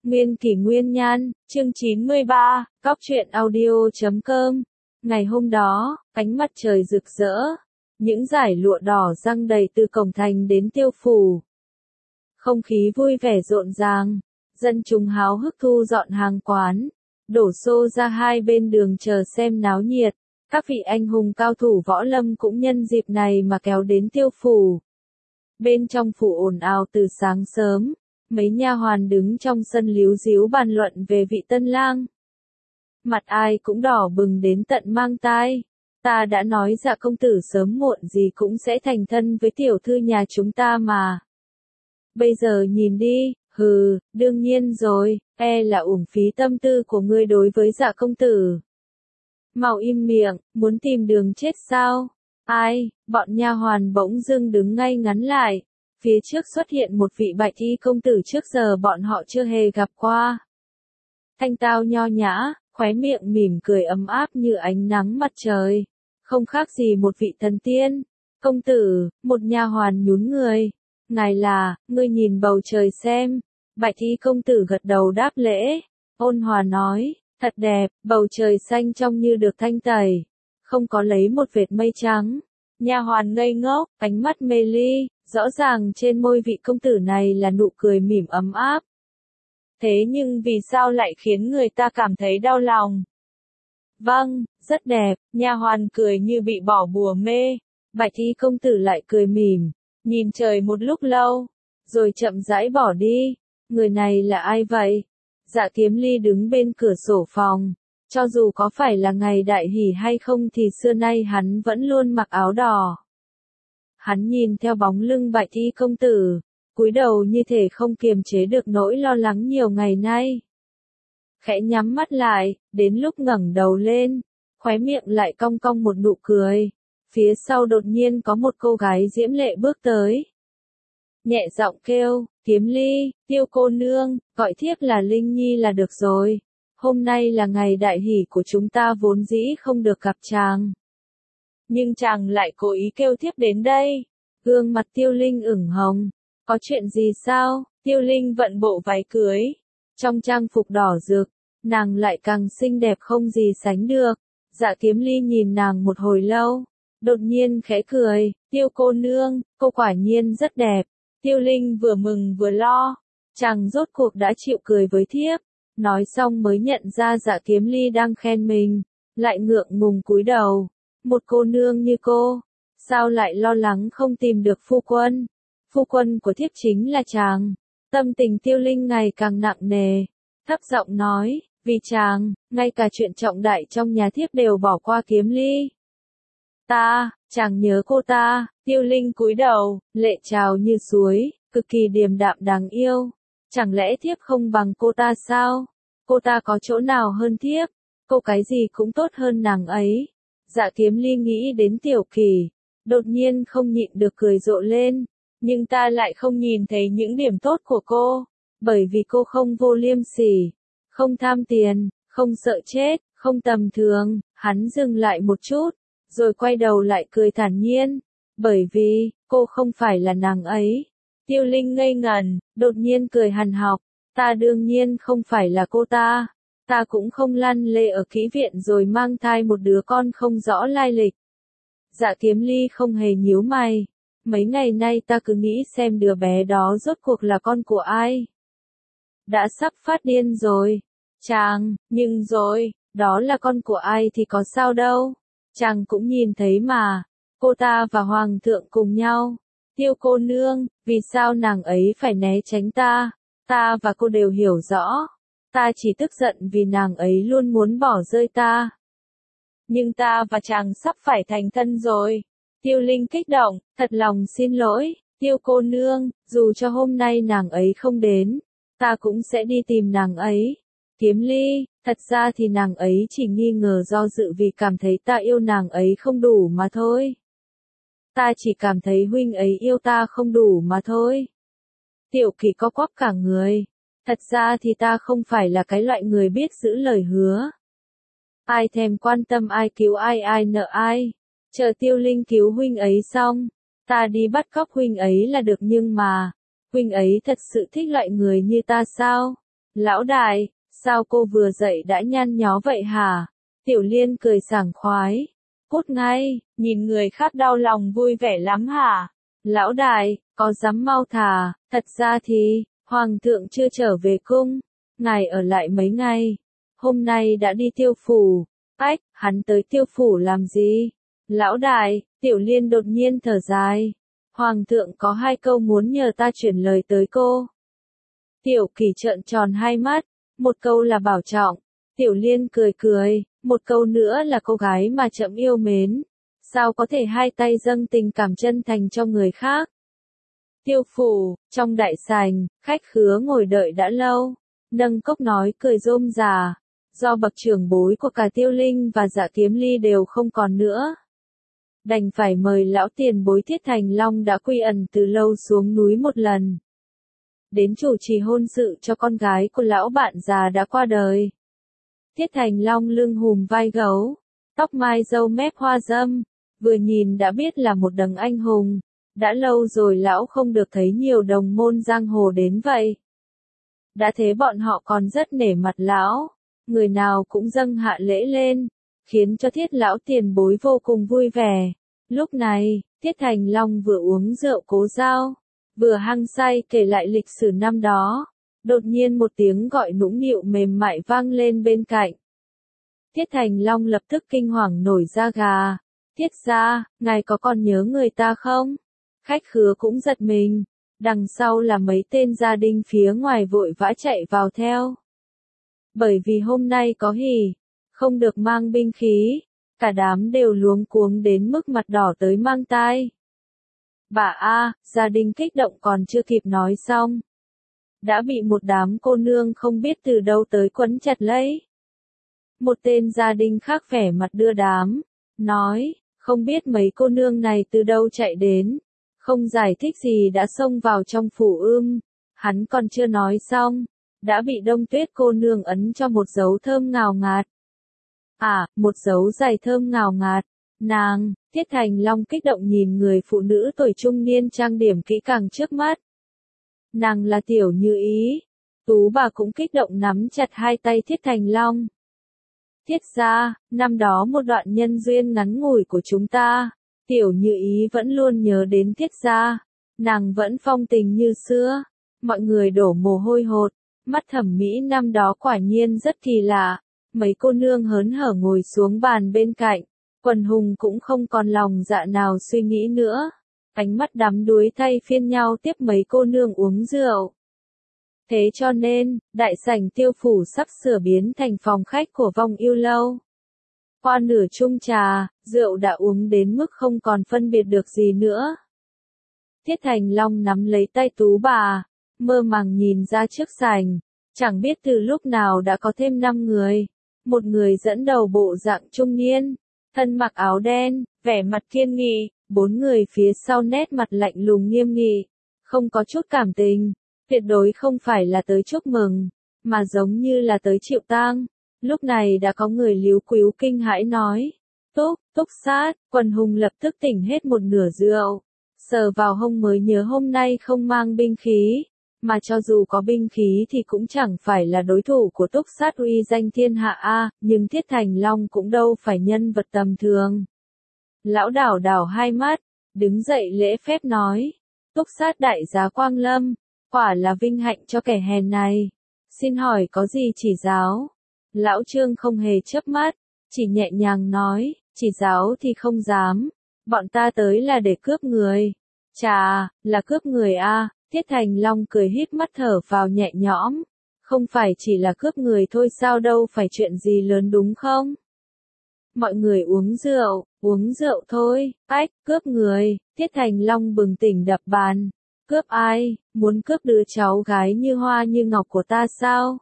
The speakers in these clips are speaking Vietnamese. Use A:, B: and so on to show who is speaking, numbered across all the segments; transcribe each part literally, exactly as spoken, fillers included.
A: Nguyên kỷ nguyên nhan, chương chín mươi ba, cóc truyện audio chấm com. Ngày hôm đó, ánh mặt trời rực rỡ, những dải lụa đỏ giăng đầy từ cổng thành đến Tiêu Phủ. Không khí vui vẻ rộn ràng, dân chúng háo hức thu dọn hàng quán, đổ xô ra hai bên đường chờ xem náo nhiệt. Các vị anh hùng cao thủ võ lâm cũng nhân dịp này mà kéo đến Tiêu Phủ. Bên trong phủ ồn ào từ sáng sớm, mấy nha hoàn đứng trong sân líu díu bàn luận về vị tân lang. Mặt ai cũng đỏ bừng đến tận mang tai. Ta đã nói Dạ công tử sớm muộn gì cũng sẽ thành thân với tiểu thư nhà chúng ta mà. Bây giờ nhìn đi, hừ, đương nhiên rồi, e là uổng phí tâm tư của ngươi đối với Dạ công tử. Mau im miệng, muốn tìm đường chết sao? Ai? Bọn nha hoàn bỗng dưng đứng ngay ngắn lại. Phía trước xuất hiện một vị bạch y công tử trước giờ bọn họ chưa hề gặp qua. Thanh tao nho nhã, khóe miệng mỉm cười ấm áp như ánh nắng mặt trời. Không khác gì một vị thần tiên. Công tử, một nha hoàn nhún người. Ngài là, ngươi nhìn bầu trời xem. Bạch y công tử gật đầu đáp lễ. Ôn hòa nói, thật đẹp, bầu trời xanh trong như được thanh tẩy. Không có lấy một vệt mây trắng. Nha hoàn ngây ngốc, ánh mắt mê ly, rõ ràng trên môi vị công tử này là nụ cười mỉm ấm áp. Thế nhưng vì sao lại khiến người ta cảm thấy đau lòng? Vâng, rất đẹp, nha hoàn cười như bị bỏ bùa mê. Bạch y công tử lại cười mỉm, nhìn trời một lúc lâu, rồi chậm rãi bỏ đi. Người này là ai vậy? Dạ Kiếm Ly đứng bên cửa sổ phòng. Cho dù có phải là ngày đại hỷ hay không thì xưa nay hắn vẫn luôn mặc áo đỏ. Hắn nhìn theo bóng lưng bạch y công tử, cúi đầu như thể không kiềm chế được nỗi lo lắng nhiều ngày nay. Khẽ nhắm mắt lại, đến lúc ngẩng đầu lên, khóe miệng lại cong cong một nụ cười. Phía sau đột nhiên có một cô gái diễm lệ bước tới. Nhẹ giọng kêu, Kiếm Ly, Tiêu cô nương, gọi thiếp là Linh Nhi là được rồi. Hôm nay là ngày đại hỷ của chúng ta vốn dĩ không được gặp chàng. Nhưng chàng lại cố ý kêu thiếp đến đây. Gương mặt Tiêu Linh ửng hồng. Có chuyện gì sao? Tiêu Linh vận bộ váy cưới. Trong trang phục đỏ rực, nàng lại càng xinh đẹp không gì sánh được. Dạ Kiếm Ly nhìn nàng một hồi lâu. Đột nhiên khẽ cười, Tiêu cô nương, cô quả nhiên rất đẹp. Tiêu Linh vừa mừng vừa lo. Chàng rốt cuộc đã chịu cười với thiếp. Nói xong mới nhận ra Dạ Kiếm Ly đang khen mình, lại ngượng ngùng cúi đầu. Một cô nương như cô, sao lại lo lắng không tìm được phu quân? Phu quân của thiếp chính là chàng. Tâm tình Tiêu Linh ngày càng nặng nề, thấp giọng nói, vì chàng, ngay cả chuyện trọng đại trong nhà thiếp đều bỏ qua Kiếm Ly. Ta, chàng nhớ cô ta. Tiêu Linh cúi đầu, lệ trào như suối, cực kỳ điềm đạm đáng yêu. Chẳng lẽ thiếp không bằng cô ta sao? Cô ta có chỗ nào hơn thiếp? Cô cái gì cũng tốt hơn nàng ấy. Dạ Kiếm Ly nghĩ đến Tiểu Kỳ, đột nhiên không nhịn được cười rộ lên. Nhưng ta lại không nhìn thấy những điểm tốt của cô. Bởi vì cô không vô liêm sỉ, không tham tiền, không sợ chết, không tầm thường. Hắn dừng lại một chút, rồi quay đầu lại cười thản nhiên. Bởi vì, cô không phải là nàng ấy. Tiêu Linh ngây ngẩn, đột nhiên cười hằn học. Ta đương nhiên không phải là cô ta. Ta cũng không lăn lê ở kỹ viện rồi mang thai một đứa con không rõ lai lịch. Dạ Kiếm Ly không hề nhíu mày. Mấy ngày nay ta cứ nghĩ xem đứa bé đó rốt cuộc là con của ai. Đã sắp phát điên rồi. Chàng, nhưng rồi, đó là con của ai thì có sao đâu. Chàng cũng nhìn thấy mà. Cô ta và Hoàng thượng cùng nhau. Tiêu cô nương, vì sao nàng ấy phải né tránh ta? Ta và cô đều hiểu rõ. Ta chỉ tức giận vì nàng ấy luôn muốn bỏ rơi ta. Nhưng ta và chàng sắp phải thành thân rồi. Tiêu Linh kích động, thật lòng xin lỗi, Tiêu cô nương, dù cho hôm nay nàng ấy không đến, ta cũng sẽ đi tìm nàng ấy. Kiếm Ly, thật ra thì nàng ấy chỉ nghi ngờ do dự vì cảm thấy ta yêu nàng ấy không đủ mà thôi. Ta chỉ cảm thấy huynh ấy yêu ta không đủ mà thôi. Tiểu Kỳ co quắp cả người. Thật ra thì ta không phải là cái loại người biết giữ lời hứa. Ai thèm quan tâm ai cứu ai ai nợ ai. Chờ Tiêu Linh cứu huynh ấy xong, ta đi bắt cóc huynh ấy là được nhưng mà, huynh ấy thật sự thích loại người như ta sao? Lão đại, sao cô vừa dậy đã nhăn nhó vậy hả? Tiểu Liên cười sảng khoái. Cút ngay, nhìn người khác đau lòng vui vẻ lắm hả? Lão đại, có dám mau thả, thật ra thì, Hoàng thượng chưa trở về cung, ngài ở lại mấy ngày, hôm nay đã đi Tiêu phủ. Ách, hắn tới Tiêu phủ làm gì? Lão đại, Tiểu Liên đột nhiên thở dài. Hoàng thượng có hai câu muốn nhờ ta chuyển lời tới cô. Tiểu Kỳ trợn tròn hai mắt, một câu là bảo trọng. Tiểu Liên cười cười, một câu nữa là cô gái mà trẫm yêu mến. Sao có thể hai tay dâng tình cảm chân thành cho người khác? Tiêu phủ, trong đại sảnh, khách khứa ngồi đợi đã lâu. Nâng cốc nói cười rôm rà. Do bậc trưởng bối của cả Tiêu Linh và Dạ Kiếm Ly đều không còn nữa. Đành phải mời lão tiền bối Thiết Thành Long đã quy ẩn từ lâu xuống núi một lần. Đến chủ trì hôn sự cho con gái của lão bạn già đã qua đời. Thiết Thành Long lưng hùm vai gấu, tóc mai râu mép hoa râm, vừa nhìn đã biết là một đấng anh hùng. Đã lâu rồi lão không được thấy nhiều đồng môn giang hồ đến vậy. Đã thế bọn họ còn rất nể mặt lão, người nào cũng dâng hạ lễ lên, khiến cho Thiết lão tiền bối vô cùng vui vẻ. Lúc này, Thiết Thành Long vừa uống rượu Cố Dao, vừa hăng say kể lại lịch sử năm đó. Đột nhiên một tiếng gọi nũng nịu mềm mại vang lên bên cạnh. Thiết Thành Long lập tức kinh hoàng nổi da gà. Thiết gia, ngài có còn nhớ người ta không? Khách khứa cũng giật mình. Đằng sau là mấy tên gia đình phía ngoài vội vã chạy vào theo. Bởi vì hôm nay có hỉ, không được mang binh khí. Cả đám đều luống cuống đến mức mặt đỏ tới mang tai. Bà a, gia đình kích động còn chưa kịp nói xong. Đã bị một đám cô nương không biết từ đâu tới quấn chặt lấy. Một tên gia đình khác vẻ mặt đưa đám, nói, không biết mấy cô nương này từ đâu chạy đến, không giải thích gì đã xông vào trong phủ ưm. Hắn còn chưa nói xong, đã bị Đông Tuyết cô nương ấn cho một dấu thơm ngào ngạt. À, một dấu giày thơm ngào ngạt. Nàng, Thiết Thành Long kích động nhìn người phụ nữ tuổi trung niên trang điểm kỹ càng trước mắt. Nàng là Tiểu Như Ý. Tú bà cũng kích động nắm chặt hai tay Thiết Thành Long. Thiết gia, năm đó một đoạn nhân duyên ngắn ngủi của chúng ta, Tiểu Như Ý vẫn luôn nhớ đến Thiết gia. Nàng vẫn phong tình như xưa. Mọi người đổ mồ hôi hột. Mắt thẩm mỹ năm đó quả nhiên rất kỳ lạ. Mấy cô nương hớn hở ngồi xuống bàn bên cạnh. Quần hùng cũng không còn lòng dạ nào suy nghĩ nữa. Ánh mắt đắm đuối thay phiên nhau tiếp mấy cô nương uống rượu. Thế cho nên, đại sảnh Tiêu phủ sắp sửa biến thành phòng khách của Vong Yêu Lâu. Qua nửa chung trà, rượu đã uống đến mức không còn phân biệt được gì nữa. Thiết Thành Long nắm lấy tay Tú bà, mơ màng nhìn ra trước sảnh, chẳng biết từ lúc nào đã có thêm năm người. Một người dẫn đầu bộ dạng trung niên, thân mặc áo đen, vẻ mặt kiên nghị, bốn người phía sau nét mặt lạnh lùng nghiêm nghị, không có chút cảm tình, tuyệt đối không phải là tới chúc mừng, mà giống như là tới chịu tang. Lúc này đã có người líu quíu kinh hãi nói, Túc, Túc Sát, quần hùng lập tức tỉnh hết một nửa rượu, sờ vào hông mới nhớ hôm nay không mang binh khí, mà cho dù có binh khí thì cũng chẳng phải là đối thủ của Túc Sát uy danh thiên hạ a, nhưng Thiết Thành Long cũng đâu phải nhân vật tầm thường. Lão đảo đảo hai mắt, đứng dậy lễ phép nói, Túc Sát đại giá Quang Lâm, quả là vinh hạnh cho kẻ hèn này. Xin hỏi có gì chỉ giáo? Lão Trương không hề chớp mắt, chỉ nhẹ nhàng nói, chỉ giáo thì không dám, bọn ta tới là để cướp người. Chà, là cướp người a. Thiết Thành Long cười hít mắt thở vào nhẹ nhõm, không phải chỉ là cướp người thôi sao, đâu phải chuyện gì lớn đúng không? Mọi người uống rượu, uống rượu thôi. Ách, cướp người. Thiết Thành Long bừng tỉnh đập bàn. Cướp ai? Muốn cướp đứa cháu gái như hoa như ngọc của ta sao?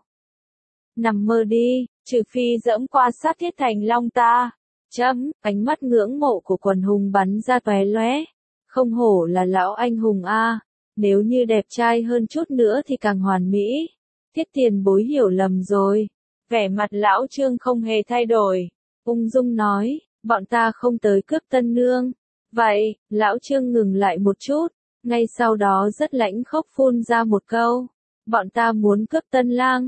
A: Nằm mơ đi, trừ phi dẫm qua sát Thiết Thành Long ta. Chấm, ánh mắt ngưỡng mộ của quần hùng bắn ra tóe loé. Không hổ là lão anh hùng a. Nếu như đẹp trai hơn chút nữa thì càng hoàn mỹ. Thiết tiền bối hiểu lầm rồi. Vẻ mặt lão Trương không hề thay đổi. Ung dung nói, bọn ta không tới cướp tân nương. Vậy, lão Trương ngừng lại một chút. Ngay sau đó rất lãnh khốc phun ra một câu. Bọn ta muốn cướp tân lang.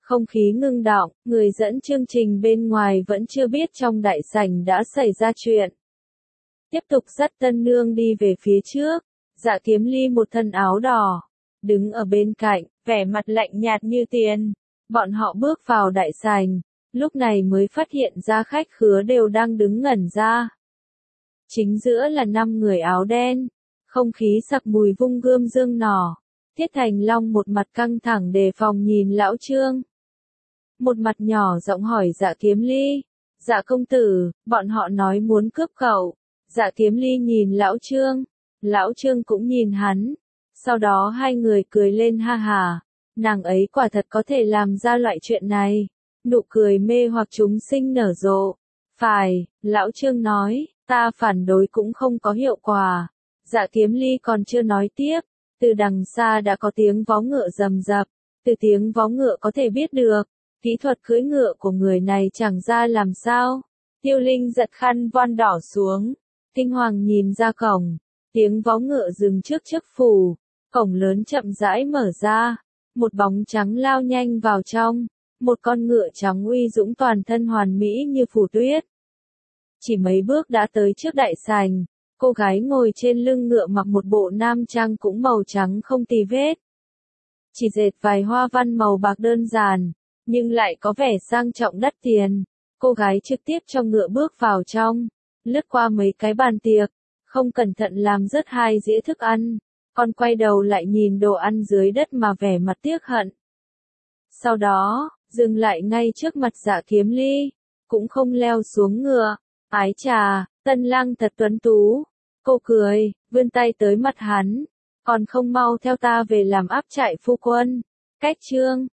A: Không khí ngưng đọng, người dẫn chương trình bên ngoài vẫn chưa biết trong đại sảnh đã xảy ra chuyện. Tiếp tục dắt tân nương đi về phía trước, Dạ Kiếm Ly một thân áo đỏ, đứng ở bên cạnh, vẻ mặt lạnh nhạt như tiền. Bọn họ bước vào đại sảnh, lúc này mới phát hiện ra khách khứa đều đang đứng ngẩn ra. Chính giữa là năm người áo đen, không khí sặc mùi vung gươm dương nỏ. Thiết Thành Long một mặt căng thẳng đề phòng nhìn lão Trương. Một mặt nhỏ giọng hỏi Dạ Kiếm Ly, Dạ công tử, bọn họ nói muốn cướp cậu. Dạ Kiếm Ly nhìn lão Trương, lão Trương cũng nhìn hắn. Sau đó hai người cười lên ha hà, nàng ấy quả thật có thể làm ra loại chuyện này. Nụ cười mê hoặc chúng sinh nở rộ. Phải, lão Trương nói, ta phản đối cũng không có hiệu quả. Dạ Kiếm Ly còn chưa nói tiếp, từ đằng xa đã có tiếng vó ngựa rầm rập, từ tiếng vó ngựa có thể biết được, kỹ thuật cưỡi ngựa của người này chẳng ra làm sao. Tiêu Linh giật khăn voan đỏ xuống, kinh hoàng nhìn ra cổng, tiếng vó ngựa dừng trước trước phủ, cổng lớn chậm rãi mở ra, một bóng trắng lao nhanh vào trong, một con ngựa trắng uy dũng toàn thân hoàn mỹ như phủ tuyết. Chỉ mấy bước đã tới trước đại sảnh. Cô gái ngồi trên lưng ngựa mặc một bộ nam trang cũng màu trắng không tì vết. Chỉ dệt vài hoa văn màu bạc đơn giản, nhưng lại có vẻ sang trọng đắt tiền. Cô gái trực tiếp cho ngựa bước vào trong, lướt qua mấy cái bàn tiệc, không cẩn thận làm rớt hai dĩa thức ăn, còn quay đầu lại nhìn đồ ăn dưới đất mà vẻ mặt tiếc hận. Sau đó, dừng lại ngay trước mặt Dạ Kiếm Ly, cũng không leo xuống ngựa. Ái trà, tân lang thật tuấn tú. Cô cười, vươn tay tới mặt hắn. Còn không mau theo ta về làm áp trại phu quân. Cách chương